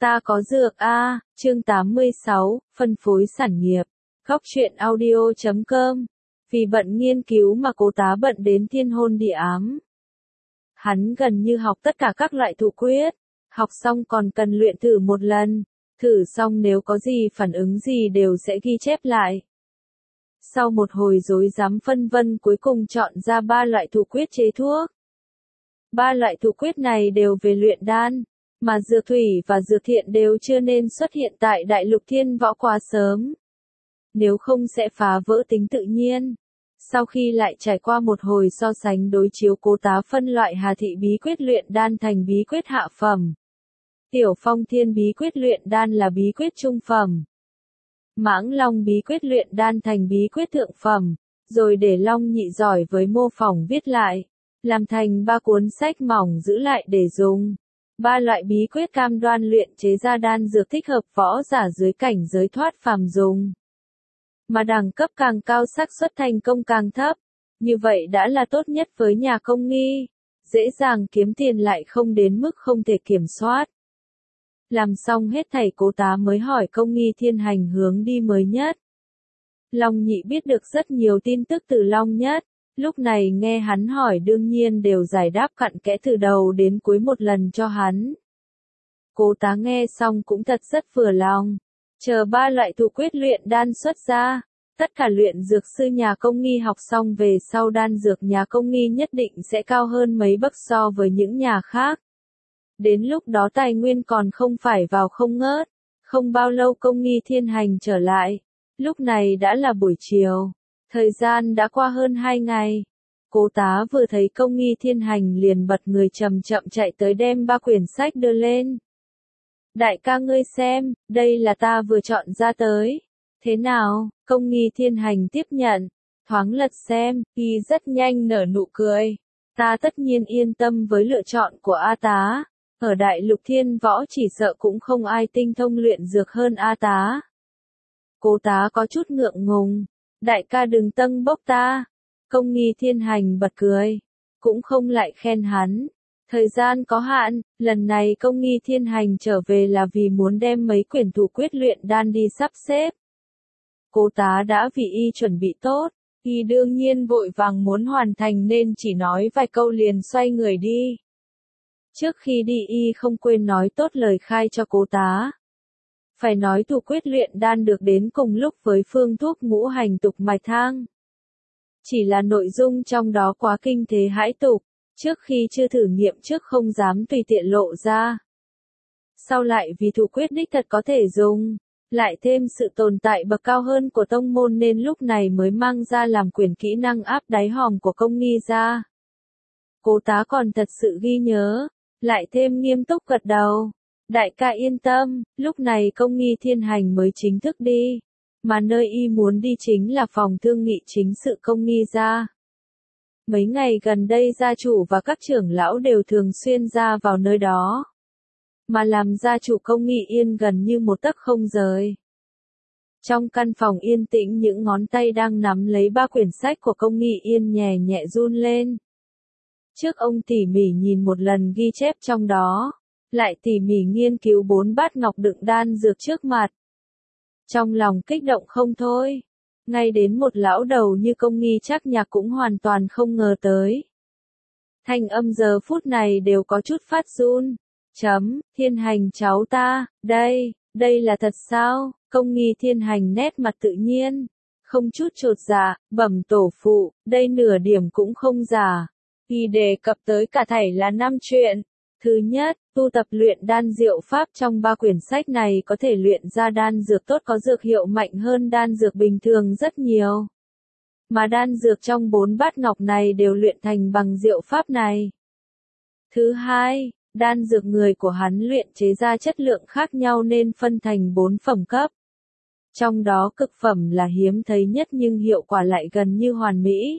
Ta có dược a, chương 86, phân phối sản nghiệp. Góc truyện audio.com. Vì bận nghiên cứu mà Cố Tá bận đến thiên hôn địa ám. Hắn gần như học tất cả các loại thủ quyết, học xong còn cần luyện thử một lần, thử xong nếu có gì phản ứng gì đều sẽ ghi chép lại. Sau một hồi rối rắm phân vân cuối cùng chọn ra 3 loại thủ quyết chế thuốc. 3 loại thủ quyết này đều về luyện đan, mà dược thủy và dược thiện đều chưa nên xuất hiện tại đại lục thiên võ quá sớm. Nếu không sẽ phá vỡ tính tự nhiên. Sau khi lại trải qua một hồi so sánh đối chiếu, Cố Tá phân loại Hà Thị bí quyết luyện đan thành bí quyết hạ phẩm. Tiểu Phong Thiên bí quyết luyện đan là bí quyết trung phẩm. Mãng Long bí quyết luyện đan thành bí quyết thượng phẩm, rồi để Long Nhị giỏi với mô phỏng viết lại, làm thành 3 cuốn sách mỏng giữ lại để dùng. 3 loại bí quyết cam đoan luyện chế ra đan dược thích hợp võ giả dưới cảnh giới thoát phàm dùng. Mà đẳng cấp càng cao xác suất thành công càng thấp, như vậy đã là tốt nhất với nhà công nghi, dễ dàng kiếm tiền lại không đến mức không thể kiểm soát. Làm xong hết thảy, Cố Tá mới hỏi công nghi Thiên Hành hướng đi mới nhất. Long Nhị biết được rất nhiều tin tức từ Long Nhất, lúc này nghe hắn hỏi đương nhiên đều giải đáp cặn kẽ từ đầu đến cuối một lần cho hắn. Cố Tá nghe xong cũng thật rất vừa lòng, chờ 3 loại thủ quyết luyện đan xuất ra, tất cả luyện dược sư nhà công nghi học xong về sau đan dược nhà công nghi nhất định sẽ cao hơn mấy bậc so với những nhà khác. Đến lúc đó tài nguyên còn không phải vào không ngớt. Không bao lâu công nghi Thiên Hành trở lại. Lúc này đã là buổi chiều. Thời gian đã qua hơn 2 ngày. Cố Tá vừa thấy công nghi Thiên Hành liền bật người chậm chậm chạy tới đem 3 quyển sách đưa lên. Đại ca ngươi xem, đây là ta vừa chọn ra tới. Thế nào? Công nghi Thiên Hành tiếp nhận. Thoáng lật xem, y rất nhanh nở nụ cười. Ta tất nhiên yên tâm với lựa chọn của A Tá. Ở đại lục thiên võ chỉ sợ cũng không ai tinh thông luyện dược hơn A Tá. Cố Tá có chút ngượng ngùng. Đại ca đừng tâng bốc ta. Công nghi Thiên Hành bật cười. Cũng không lại khen hắn. Thời gian có hạn, lần này công nghi Thiên Hành trở về là vì muốn đem mấy quyển thủ quyết luyện đan đi sắp xếp. Cố Tá đã vì y chuẩn bị tốt. Y đương nhiên vội vàng muốn hoàn thành nên chỉ nói vài câu liền xoay người đi. Trước khi đi y không quên nói tốt lời khai cho Cố Tá. Phải nói thủ quyết luyện đan được đến cùng lúc với phương thuốc ngũ hành tục mạch thang. Chỉ là nội dung trong đó quá kinh thế hãi tục, trước khi chưa thử nghiệm trước không dám tùy tiện lộ ra. Sau lại vì thủ quyết đích thật có thể dùng, lại thêm sự tồn tại bậc cao hơn của tông môn nên lúc này mới mang ra làm quyển kỹ năng áp đáy hòm của công nghi ra. Cố Tá còn thật sự ghi nhớ. Lại thêm nghiêm túc gật đầu. Đại ca yên tâm, lúc này công nghi Thiên Hành mới chính thức đi. Mà nơi y muốn đi chính là phòng thương nghị chính sự công nghi gia. Mấy ngày gần đây gia chủ và các trưởng lão đều thường xuyên ra vào nơi đó. Mà làm gia chủ công nghi yên gần như một tấc không rời. Trong căn phòng yên tĩnh những ngón tay đang nắm lấy 3 quyển sách của công nghi yên nhẹ nhẹ run lên. Trước ông tỉ mỉ nhìn một lần ghi chép trong đó, lại tỉ mỉ nghiên cứu 4 bát ngọc đựng đan dược trước mặt. Trong lòng kích động không thôi, ngay đến một lão đầu như công nghi Trác Nhạc cũng hoàn toàn không ngờ tới. Thanh âm giờ phút này đều có chút phát run. Thiên Hành cháu ta, đây là thật sao? Công nghi Thiên Hành nét mặt tự nhiên, không chút chột dạ, bẩm tổ phụ, đây nửa điểm cũng không giả. Y đề cập tới cả thảy là 5 chuyện. Thứ nhất, tu tập luyện đan diệu pháp trong 3 quyển sách này có thể luyện ra đan dược tốt có dược hiệu mạnh hơn đan dược bình thường rất nhiều. Mà đan dược trong 4 bát ngọc này đều luyện thành bằng diệu pháp này. Thứ hai, đan dược người của hắn luyện chế ra chất lượng khác nhau nên phân thành 4 phẩm cấp. Trong đó cực phẩm là hiếm thấy nhất nhưng hiệu quả lại gần như hoàn mỹ.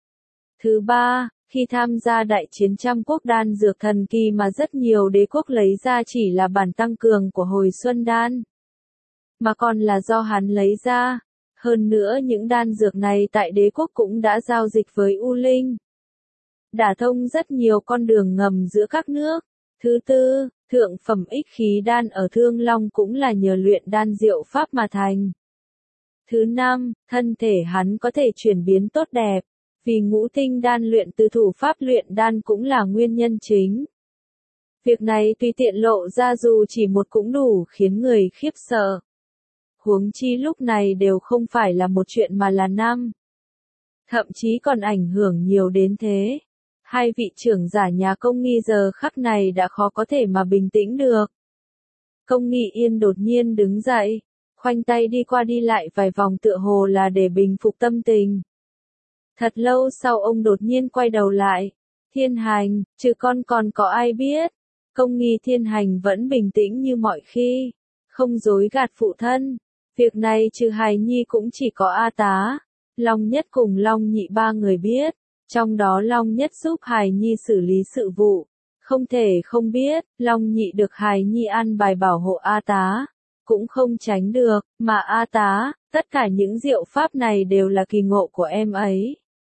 Thứ ba, khi tham gia đại chiến trăm quốc đan dược thần kỳ mà rất nhiều đế quốc lấy ra chỉ là bản tăng cường của hồi xuân đan, mà còn là do hắn lấy ra. Hơn nữa những đan dược này tại đế quốc cũng đã giao dịch với U Linh, đả thông rất nhiều con đường ngầm giữa các nước. Thứ tư, Thượng phẩm ích khí đan ở Thương Long cũng là nhờ luyện đan diệu pháp mà thành. Thứ năm, thân thể hắn có thể chuyển biến tốt đẹp, vì ngũ tinh đan luyện từ thủ pháp luyện đan cũng là nguyên nhân chính. Việc này tùy tiện lộ ra dù chỉ một cũng đủ khiến người khiếp sợ. Huống chi lúc này đều không phải là một chuyện mà là năm. Thậm chí còn ảnh hưởng nhiều đến thế. Hai vị trưởng giả nhà Công Nghi giờ khắc này đã khó có thể mà bình tĩnh được. Công Nghi Yên đột nhiên đứng dậy, khoanh tay đi qua đi lại vài vòng tựa hồ là để bình phục tâm tình. Thật lâu sau ông đột nhiên quay đầu lại. Thiên Hành, chứ con còn có ai biết? Công Nghi Thiên Hành vẫn bình tĩnh như mọi khi, không dối gạt phụ thân. Việc này trừ Hài Nhi cũng chỉ có A Tá, Long Nhất cùng Long Nhị ba người biết. Trong đó Long Nhất giúp Hài Nhi xử lý sự vụ. Không thể không biết, Long Nhị được Hài Nhi an bài bảo hộ A Tá. Cũng không tránh được, mà A Tá, tất cả những diệu pháp này đều là kỳ ngộ của em ấy.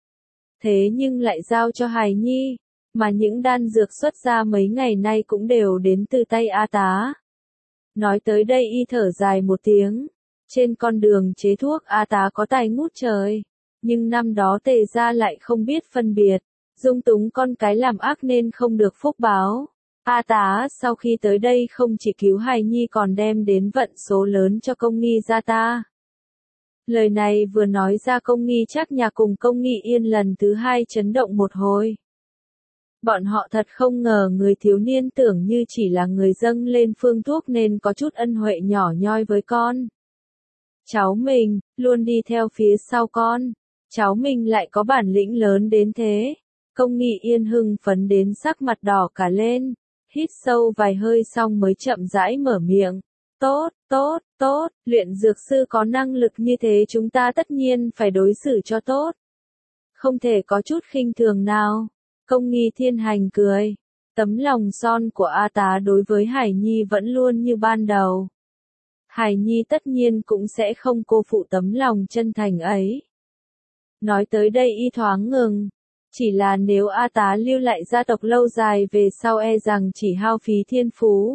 Thế nhưng lại giao cho Hài Nhi, mà những đan dược xuất ra mấy ngày nay cũng đều đến từ tay A Tá. Nói tới đây y thở dài một tiếng. Trên con đường chế thuốc A Tá có tài ngút trời. Nhưng năm đó Tề gia lại không biết phân biệt, dung túng con cái làm ác nên không được phúc báo. A Tá sau khi tới đây không chỉ cứu Hài Nhi còn đem đến vận số lớn cho Công Nghi gia ta. Lời này vừa nói ra Công Nghi Trác nhà cùng Công Nghi Yên lần thứ hai chấn động một hồi. Bọn họ thật không ngờ người thiếu niên tưởng như chỉ là người dâng lên phương thuốc nên có chút ân huệ nhỏ nhoi với con. Cháu mình, luôn đi theo phía sau con. Cháu mình lại có bản lĩnh lớn đến thế. Công Nghi Yên hưng phấn đến sắc mặt đỏ cả lên. Hít sâu vài hơi xong mới chậm rãi mở miệng. Tốt, tốt, tốt, luyện dược sư có năng lực như thế chúng ta tất nhiên phải đối xử cho tốt. Không thể có chút khinh thường nào. Công Nghi Thiên Hành cười. Tấm lòng son của A Tá đối với Hải Nhi vẫn luôn như ban đầu. Hải Nhi tất nhiên cũng sẽ không cô phụ tấm lòng chân thành ấy. Nói tới đây y thoáng ngừng. Chỉ là nếu A Tá lưu lại gia tộc lâu dài về sau e rằng chỉ hao phí thiên phú.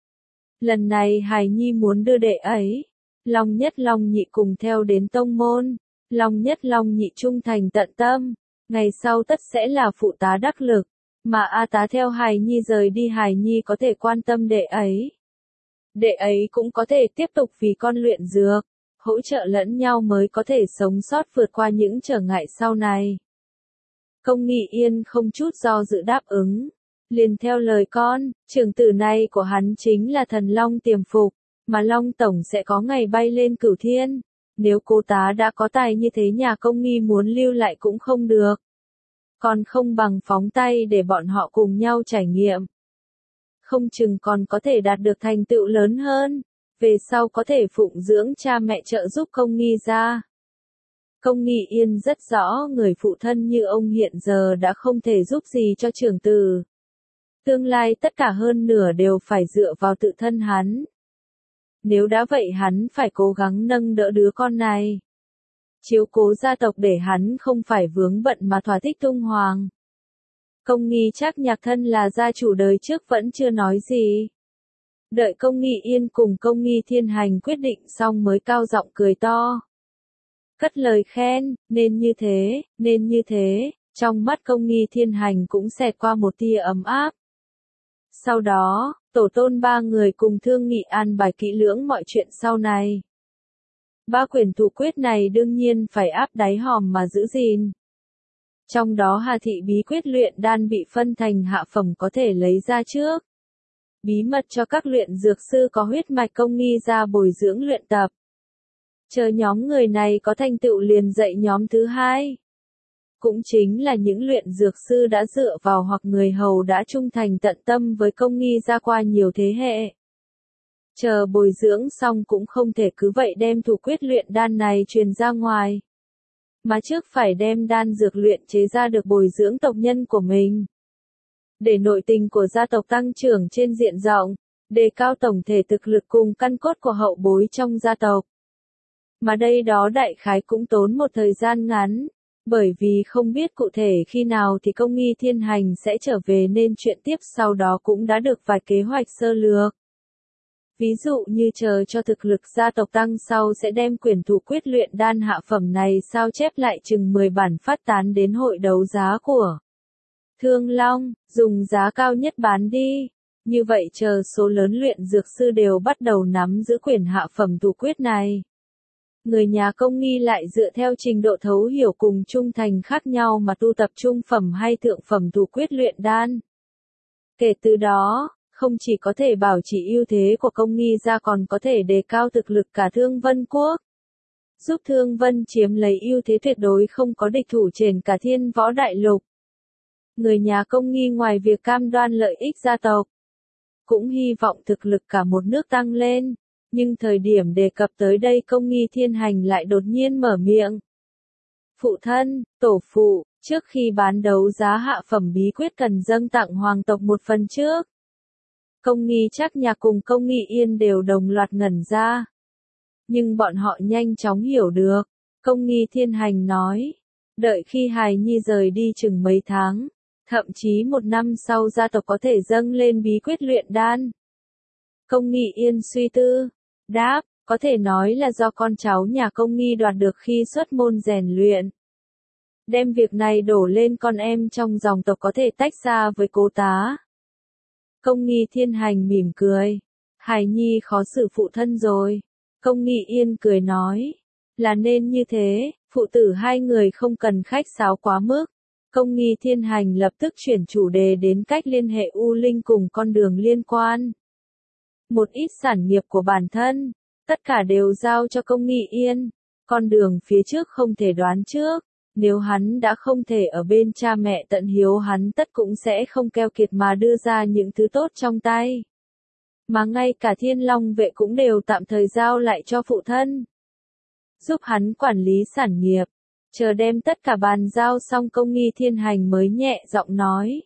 Lần này Hải Nhi muốn đưa đệ ấy. Long Nhất Long Nhị cùng theo đến tông môn. Long Nhất Long Nhị trung thành tận tâm. Ngày sau tất sẽ là phụ tá đắc lực. Mà A Tá theo Hải Nhi rời đi Hải Nhi có thể quan tâm đệ ấy. Đệ ấy cũng có thể tiếp tục vì con luyện dược. Hỗ trợ lẫn nhau mới có thể sống sót vượt qua những trở ngại sau này. Công Nghi Yên không chút do dự đáp ứng. Liền theo lời con, trưởng tử này của hắn chính là thần Long tiềm phục, mà Long Tổng sẽ có ngày bay lên cửu thiên. Nếu cô tá đã có tài như thế nhà Công Nghi muốn lưu lại cũng không được. Còn không bằng phóng tay để bọn họ cùng nhau trải nghiệm. Không chừng còn có thể đạt được thành tựu lớn hơn. Về sau có thể phụng dưỡng cha mẹ trợ giúp Công Nghi gia. Công Nghi Yên rất rõ người phụ thân như ông hiện giờ đã không thể giúp gì cho trưởng tử. Tương lai tất cả hơn nửa đều phải dựa vào tự thân hắn. Nếu đã vậy hắn phải cố gắng nâng đỡ đứa con này. Chiếu cố gia tộc để hắn không phải vướng bận mà thỏa thích tung hoàng. Công Nghi Trác nhạc thân là gia chủ đời trước vẫn chưa nói gì. Đợi Công Nghi Yên cùng Công Nghi Thiên Hành quyết định xong mới cao giọng cười to. Cất lời khen, nên như thế, trong mắt Công Nghi Thiên Hành cũng xẹt qua một tia ấm áp. Sau đó, tổ tôn ba người cùng thương nghị an bài kỹ lưỡng mọi chuyện sau này. Ba quyển thủ quyết này đương nhiên phải áp đáy hòm mà giữ gìn. Trong đó Hà Thị bí quyết luyện đan bị phân thành hạ phẩm có thể lấy ra trước. Bí mật cho các luyện dược sư có huyết mạch Công Nghi ra bồi dưỡng luyện tập. Chờ nhóm người này có thành tựu liền dạy nhóm thứ hai. Cũng chính là những luyện dược sư đã dựa vào hoặc người hầu đã trung thành tận tâm với Công Nghi ra qua nhiều thế hệ. Chờ bồi dưỡng xong cũng không thể cứ vậy đem thủ quyết luyện đan này truyền ra ngoài. Mà trước phải đem đan dược luyện chế ra được bồi dưỡng tộc nhân của mình. Để nội tình của gia tộc tăng trưởng trên diện rộng, đề cao tổng thể thực lực cùng căn cốt của hậu bối trong gia tộc. Mà đây đó đại khái cũng tốn một thời gian ngắn, Bởi vì không biết cụ thể khi nào thì Công Nghi Thiên Hành sẽ trở về nên chuyện tiếp sau đó cũng đã được vài kế hoạch sơ lược. Ví dụ như chờ cho thực lực gia tộc tăng sau sẽ đem quyển thủ quyết luyện đan hạ phẩm này sao chép lại chừng 10 bản phát tán đến hội đấu giá của Thương Long, dùng giá cao nhất bán đi. Như vậy chờ số lớn luyện dược sư đều bắt đầu nắm giữ quyển hạ phẩm thủ quyết này. Người nhà Công Nghi lại dựa theo trình độ thấu hiểu cùng trung thành khác nhau mà tu tập trung phẩm hay thượng phẩm thủ quyết luyện đan. Kể từ đó, không chỉ có thể bảo trì ưu thế của Công Nghi ra còn có thể đề cao thực lực cả Thương Vân Quốc. Giúp Thương Vân chiếm lấy ưu thế tuyệt đối không có địch thủ trên cả Thiên Võ Đại Lục. Người nhà Công Nghi ngoài việc cam đoan lợi ích gia tộc, cũng hy vọng thực lực cả một nước tăng lên. Nhưng thời điểm đề cập tới đây Công Nghi Thiên Hành lại đột nhiên mở miệng. Phụ thân, tổ phụ, trước khi bán đấu giá hạ phẩm bí quyết cần dâng tặng hoàng tộc một phần trước. Công Nghi Trác Nhạc cùng Công Nghi Yên đều đồng loạt ngẩn ra. Nhưng bọn họ nhanh chóng hiểu được. Công Nghi Thiên Hành nói. Đợi khi hài nhi rời đi chừng mấy tháng, thậm chí một năm sau gia tộc có thể dâng lên bí quyết luyện đan. Công Nghi Yên suy tư. Đáp, có thể nói là do con cháu nhà Công Nghi đoạt được khi xuất môn rèn luyện. Đem việc này đổ lên con em trong dòng tộc có thể tách ra với cố tá. Công Nghi Thiên Hành mỉm cười. Hài nhi khó xử phụ thân rồi. Công Nghi Yên cười nói. Là nên như thế, phụ tử hai người không cần khách sáo quá mức. Công Nghi Thiên Hành lập tức chuyển chủ đề đến cách liên hệ U Linh cùng con đường liên quan. Một ít sản nghiệp của bản thân, tất cả đều giao cho Công Nghi Yên. Con đường phía trước không thể đoán trước. Nếu hắn đã không thể ở bên cha mẹ tận hiếu hắn tất cũng sẽ không keo kiệt mà đưa ra những thứ tốt trong tay. Mà ngay cả Thiên Long vệ cũng đều tạm thời giao lại cho phụ thân. Giúp hắn quản lý sản nghiệp. Chờ đem tất cả bàn giao xong Công Nghi Thiên Hành mới nhẹ giọng nói.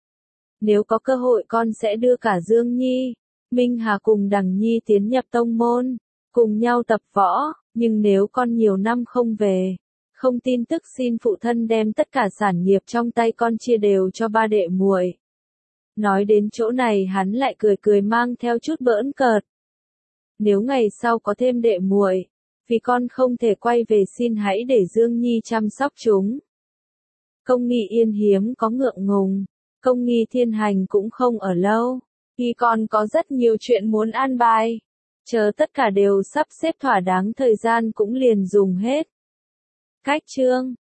Nếu có cơ hội con sẽ đưa cả Dương Nhi, Minh Hà cùng Đằng Nhi tiến nhập tông môn, cùng nhau tập võ, nhưng nếu con nhiều năm không về, không tin tức xin phụ thân đem tất cả sản nghiệp trong tay con chia đều cho ba đệ muội. Nói đến chỗ này hắn lại cười cười mang theo chút bỡn cợt. Nếu ngày sau có thêm đệ muội, vì con không thể quay về xin hãy để Dương Nhi chăm sóc chúng. Công Nghi Yên hiếm có ngượng ngùng, Công Nghi Thiên Hành cũng không ở lâu, vì còn có rất nhiều chuyện muốn an bài. Chờ tất cả đều sắp xếp thỏa đáng thời gian cũng liền dùng hết. Cách chương